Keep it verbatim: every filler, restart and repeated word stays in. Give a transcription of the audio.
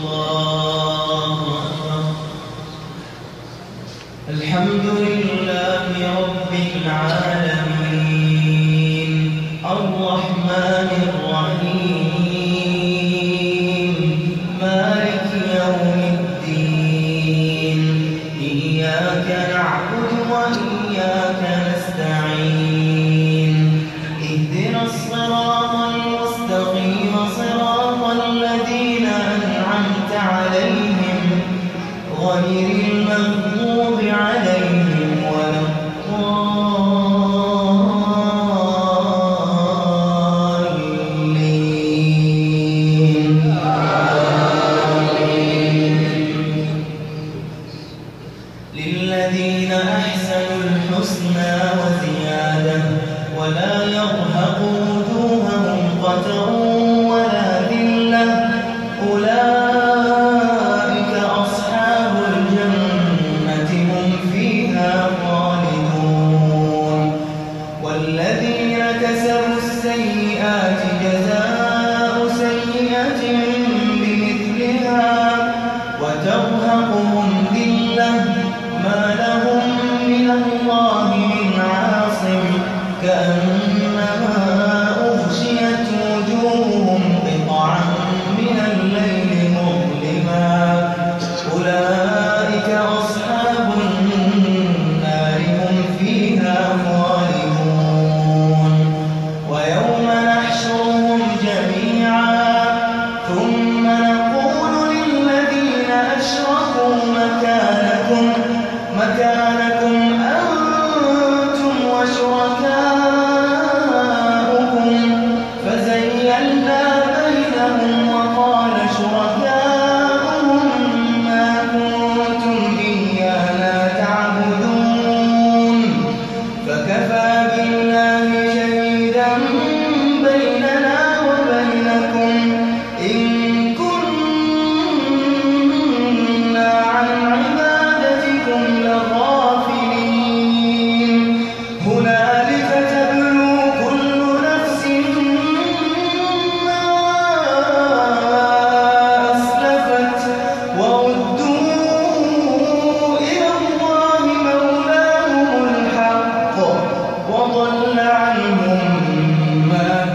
الله أكبر. الحمد لله رب العالمين الرحمن الرحيم مالك يوم الدين إياك نعبد وإياك نستعين اهدنا الصراط المستقيم صراط الذين أنعمت عليهم غير المغضوب عليهم ولا الضالين. للذين أحسنوا الحسنى وزيادة ولا يرهق وجوههم قتر ولا ذلة أولئك أصحاب الجنة هم فيها خالدون. والذين كسبوا السيئات جزاء سيئة بمثلها وترهقهم ذلة ما لهم من الله من عاصم كأنما أغشيت وجوههم قطعا من الليل مظلما أولئك أصحاب النار هم فيها خالدون. ويوم نحشرهم جميعا ثم نقول للذين أشركوا مكانكم مكانكم أنتم وشركاؤكم فزيّلنا بينهم وقال شركاؤهم ما كنتم إيانا تعبدون فكفى بالله شهيدا بيننا وبينكم إن كنا عن عبادتكم لغافلين. هنالك تبلو كل نفس ما أسلفت وردوا إلى الله مولاهم الحق وضل عنهم ما